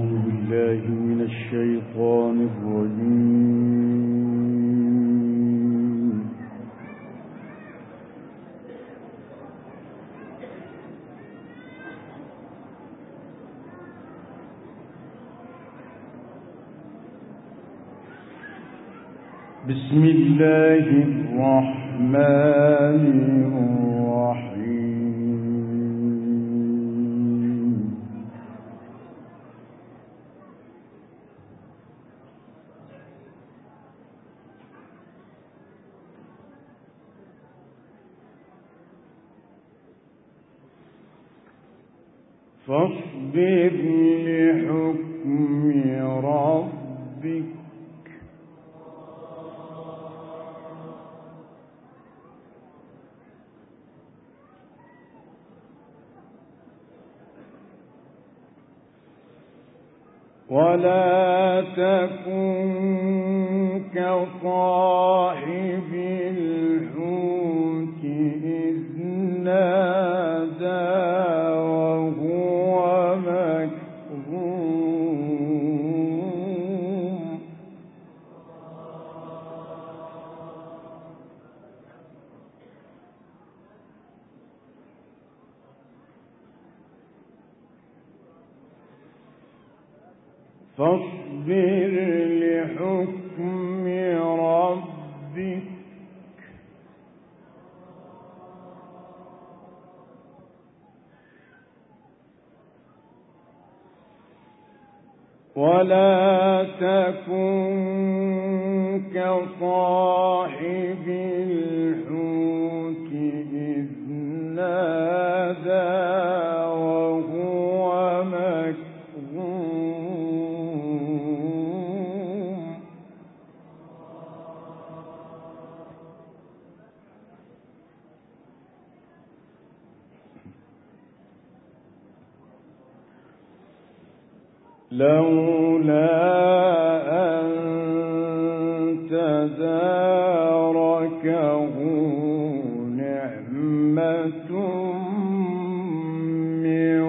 بالله من الشيطان الرجيم. بسم الله الرحمن الرحيم. فاصبر لحكم ربك ولا تكن كصاحب الحوت إذ نادى وهو مكظوم. فاصبر لحكم ربك ولا تكن كصاحب الحوت إذ نادى وهو مكظوم. لولا أن تداركه نعمة من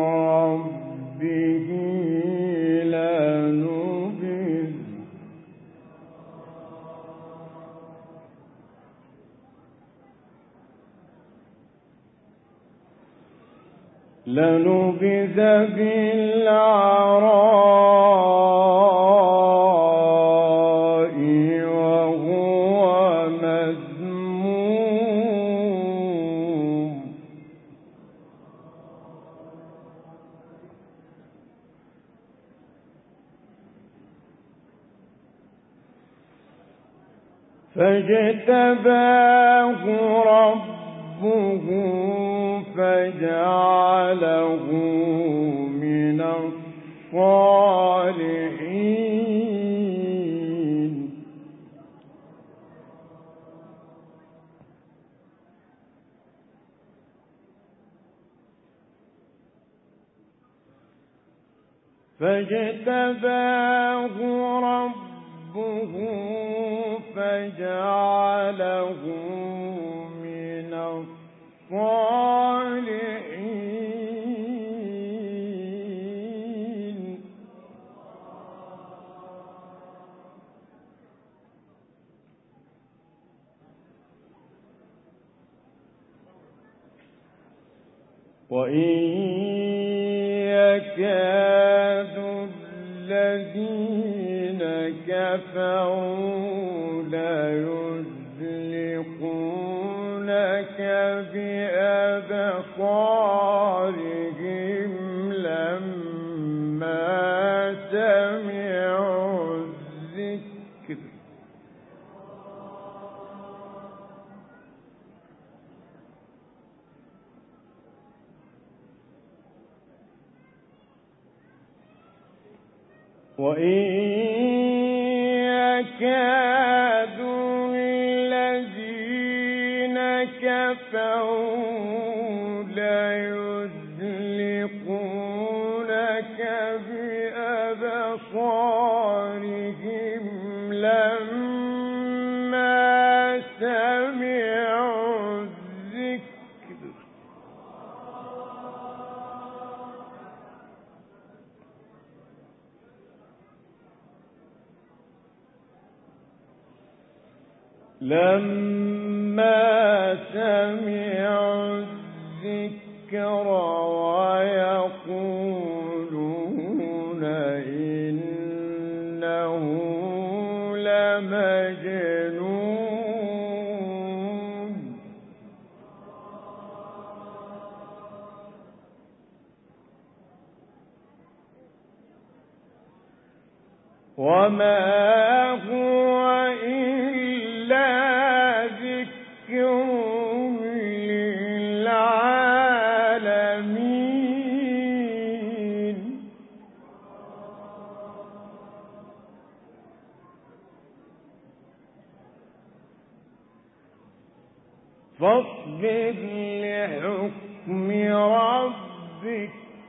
ربه لنبذ بالعراء وهو مذموم. فاجتباه ربه فجعله من الصالحين. فاجتباه ربه فجعله من الصالحين. وإن يكاد الذين كفروا ليزلقونك بأبصارهم لما سمعوا الذكر وإن يكاد الذين كفروا ليزلقونك بأبصارهم لما سمعوا الذكر لما سمعوا الذكر ويقولون إنه لمجنون وما هو إلا ذكر للعالمين فاصبر لحكم ربك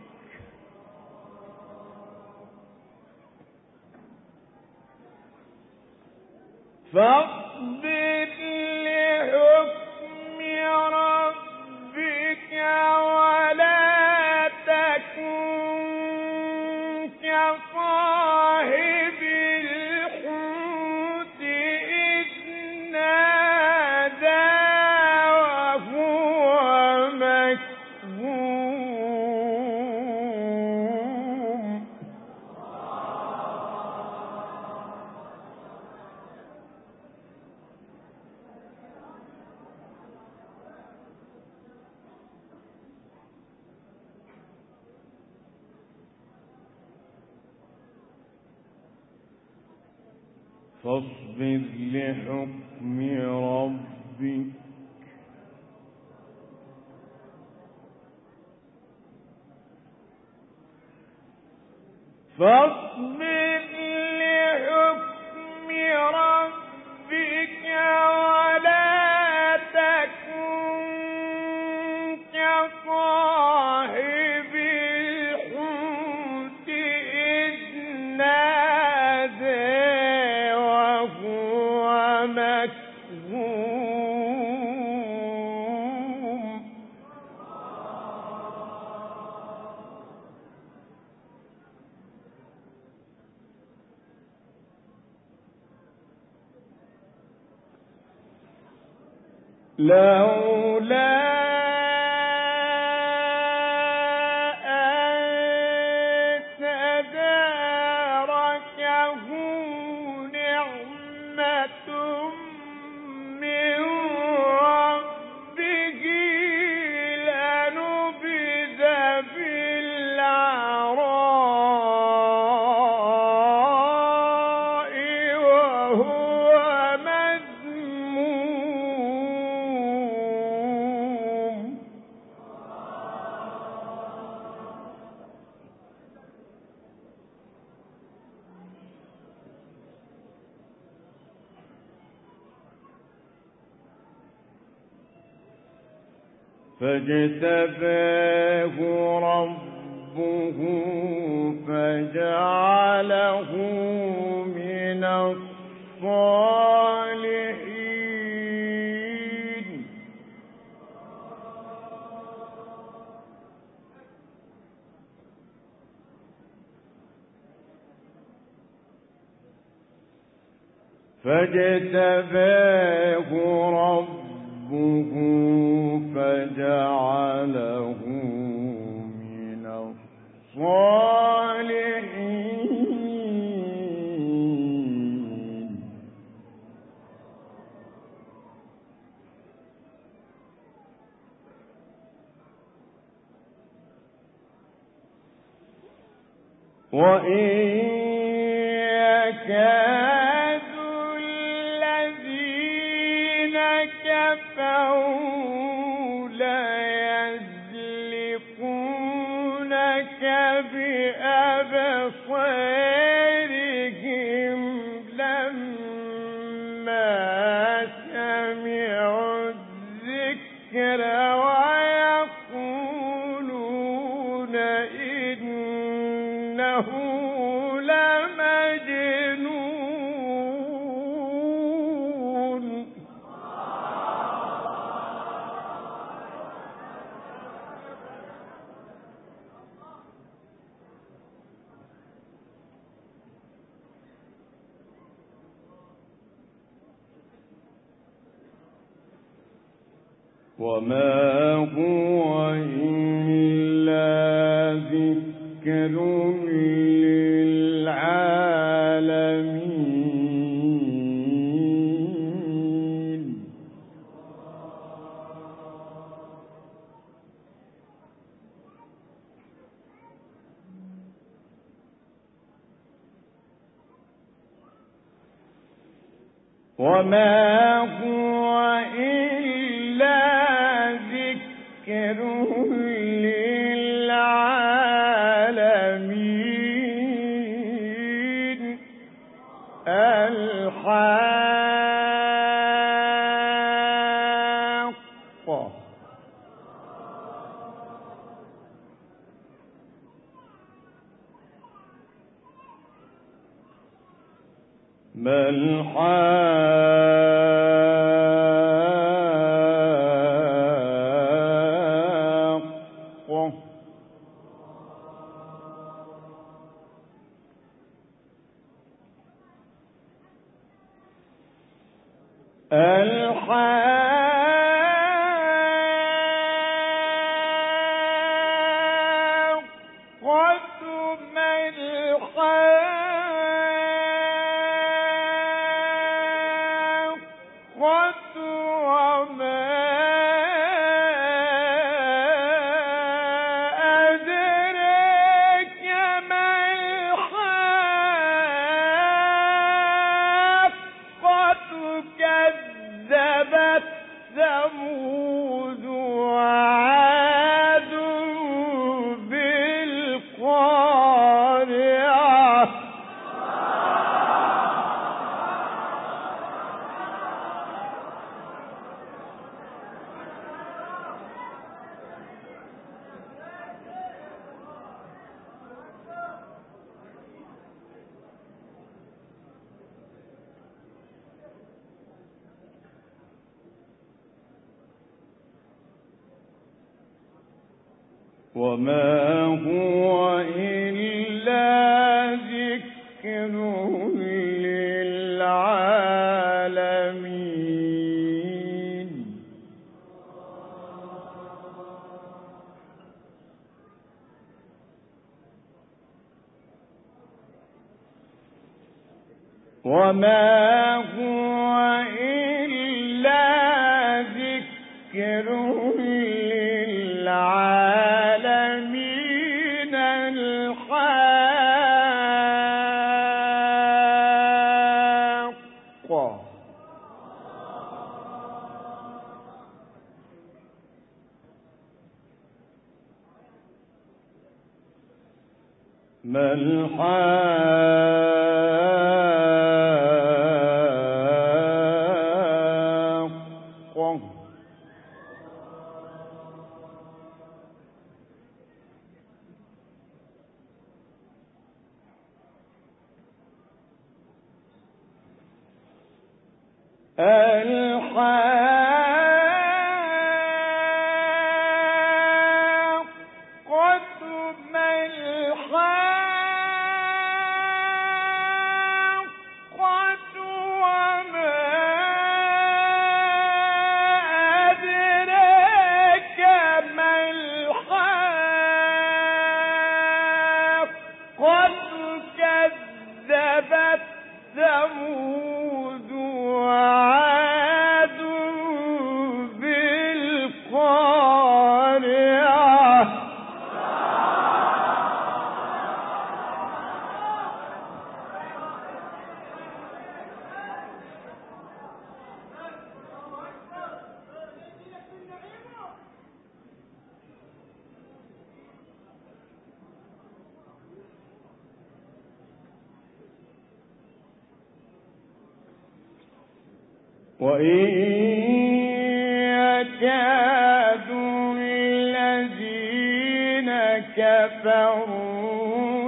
فاصبر لحكم ربك ولا تكن كصاحب الحوت إذ نادى وهو مكظوم فاصبر لحكم ربك فاصبر لحكم ربك ولا تكن كصاحب الحوت إذ نادى وهو مكظوم لولا أن تداركه نعمة من ربه لنبذ بالعراء وهو مذموم فاجتباه ربه فجعله من الصالحين فاجتباه ربه فجعله من الصالحين وإن يكاد الذين كفروا ليزلقونك بأبصارهم لما سمعوا الذكر ويقولون إنه لمجنون وما هو إلا ذكر للعالمين. وما هو إلا ذكر للعالمين. الحاقة ما الحاقة ثمود وعاد بالقارعة. وما هو إلا ذكر للعالمين. وما هو إلا ذكر للعالمين. الحاقة ما الحاقة ثمود وعاد بالقارعة. وإن يكاد الذين كفروا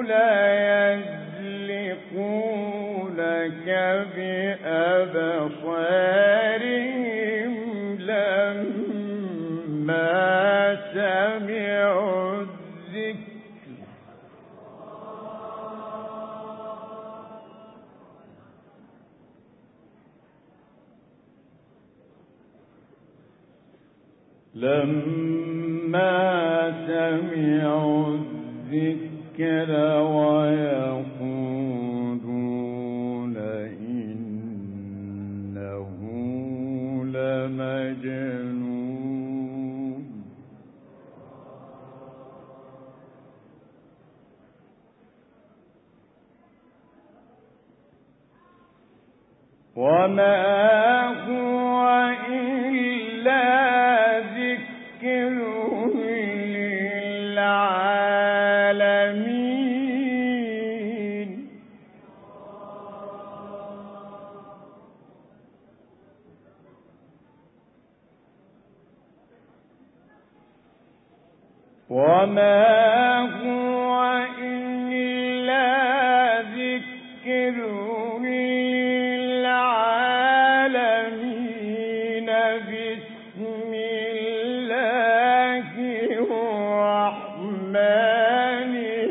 ليزلقونك بأبصارهم لما سمعوا الذكر. لما سمعوا الذكر ويقولون إنه لمجنون وما هو إلا ذكر للعالمين وما هو إلا ذكر للعالمين بسم الله الرحمن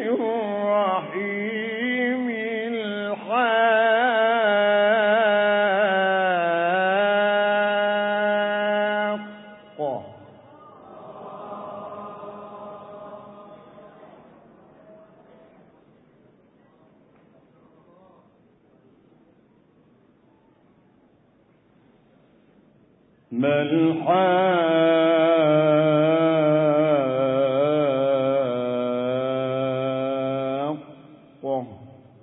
الرحيم الحاقة ما الحاقة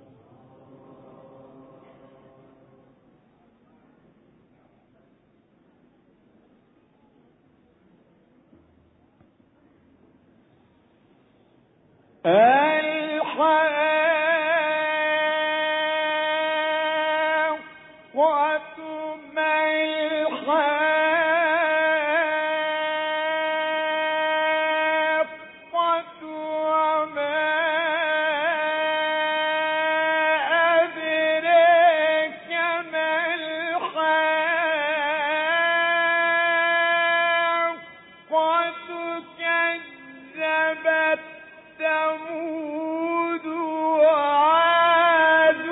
ثمود وعاد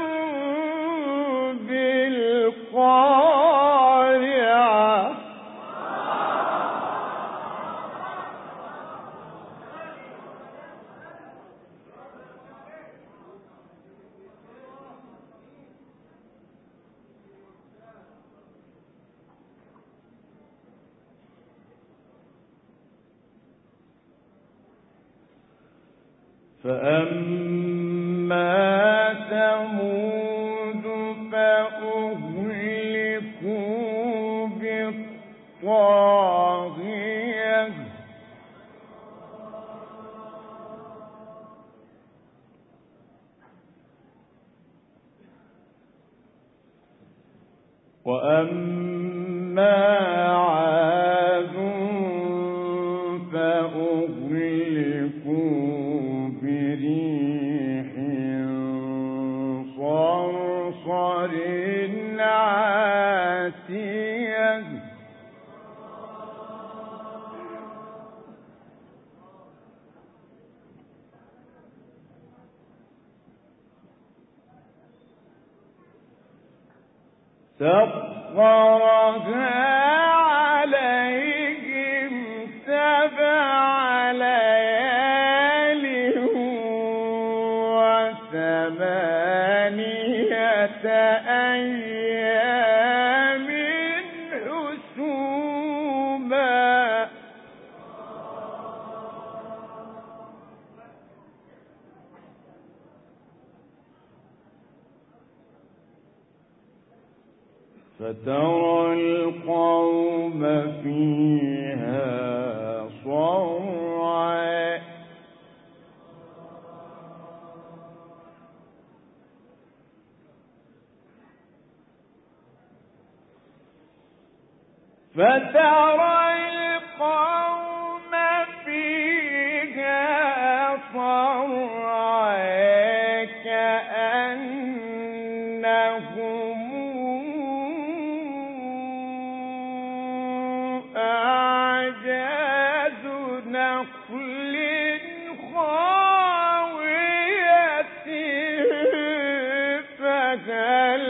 بالقارعة فأما ثمود فأهلكوا بالطاغية وأما عاد فأهلكوا بريح صرصر عاتية سخرها عليهم 7 ليال و8 أيام حسوما فترى القوم فيها صرعى كأنهم أعجاز نخل خاوية فهل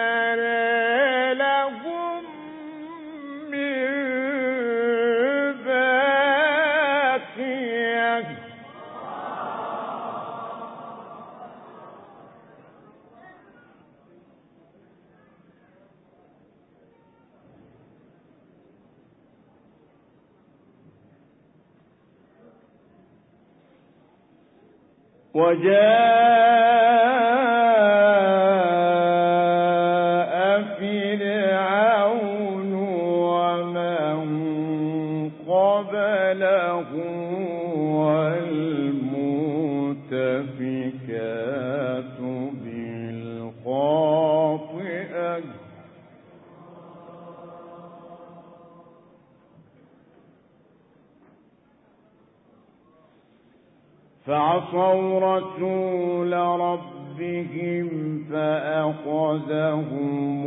ترى لهم من وجاء فرعون ومن قبله والمؤتفكات بالخاطئة فعصوا رسول ربهم فأخذهم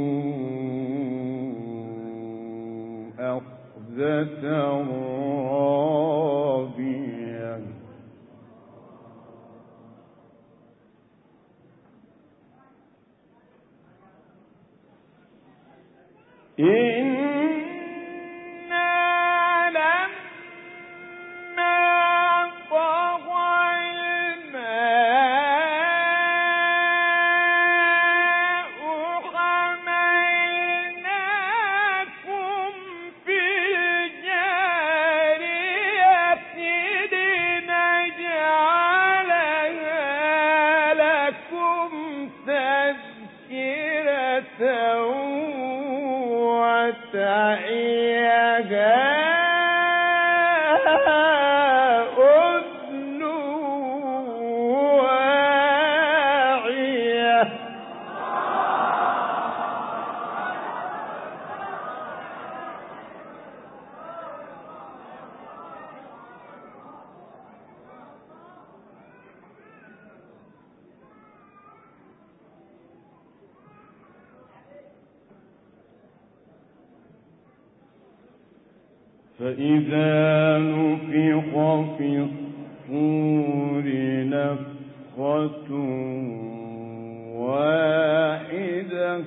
أخذة رابية فإذا نفخ في الصور نفخة واحدة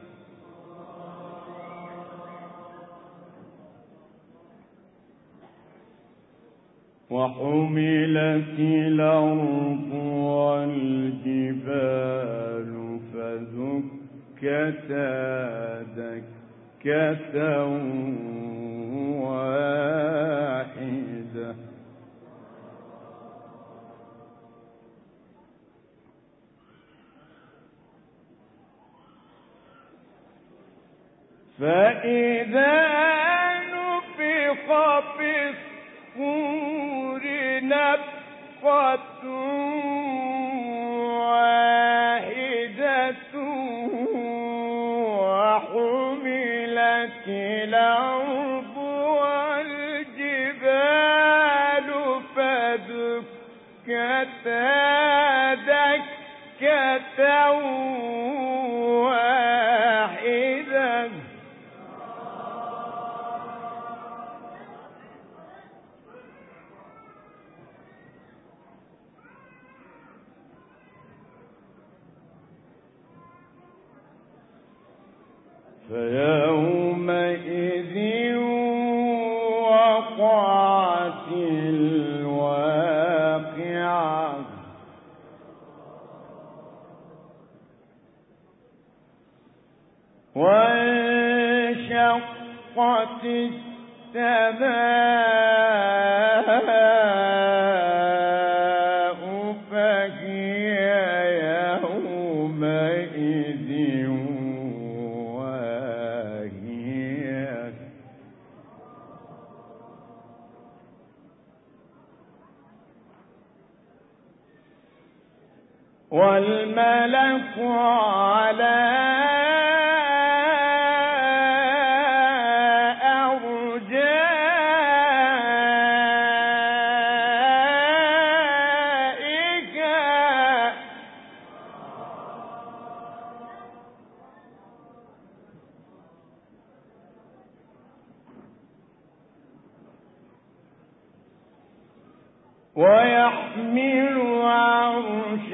وحملت الأرض والجبال فدكتا دكة واحدة فإذا نفخ في الصور نفخة واحدة وحملت الأرض والجبال فدكتا دكة واحدة فيومئذ وقعت الواقعة وانشقت السماء فهي يومئذ واهية والملك على ويحمل عرش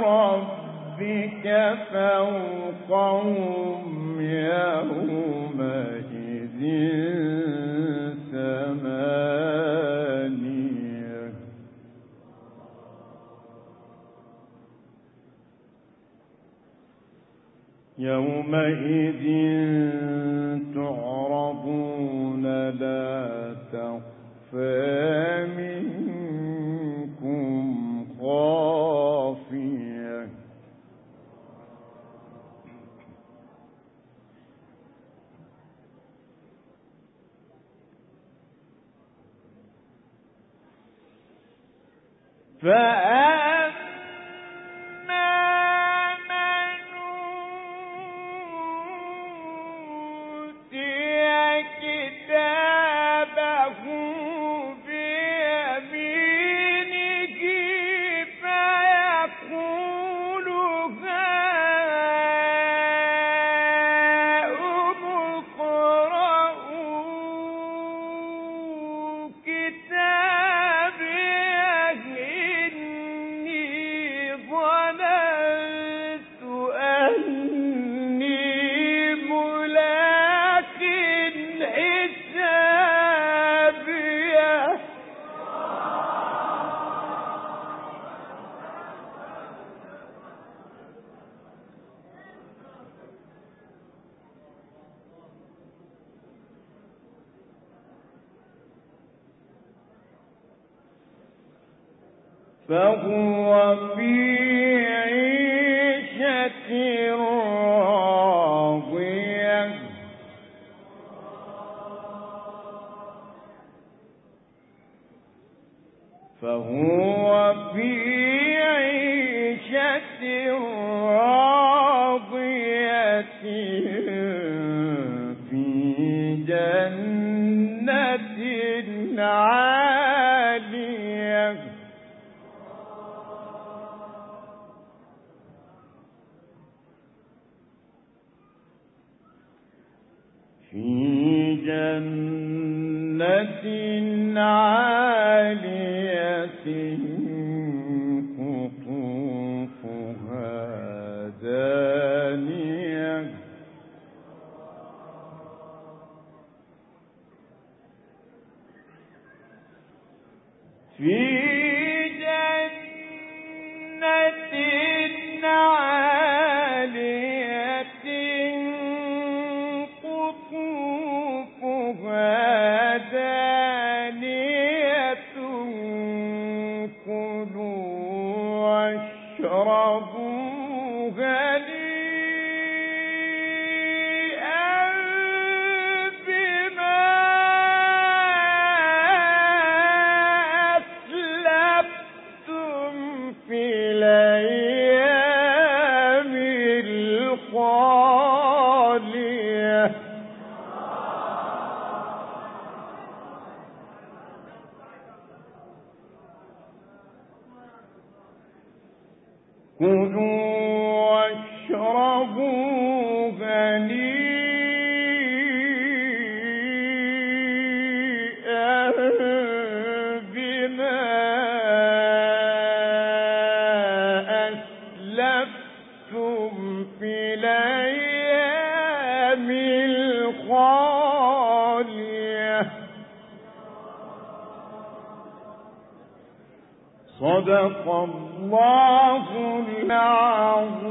ربك فوقهم يومئذ ثمانية يومئذ تعرضون لا تخفى منكم خافية فأما من أوتي كتابه بيمينه فيقول هاؤم اقرءوا كتابيه إني ظننت أني ملاق حسابيه. فهو في عيشة راضية فهو في عيشة راضية في جنة عالية في جنة عالية قطوفها دانية في جنة عالية قطوفها دانية كلوا واشربوا هنيئا بما أسلفتم في الأيام الخالية. كلوا واشربوا هنيئا بما أسلفتم في الأيام الخالية. صدق الله العظيم.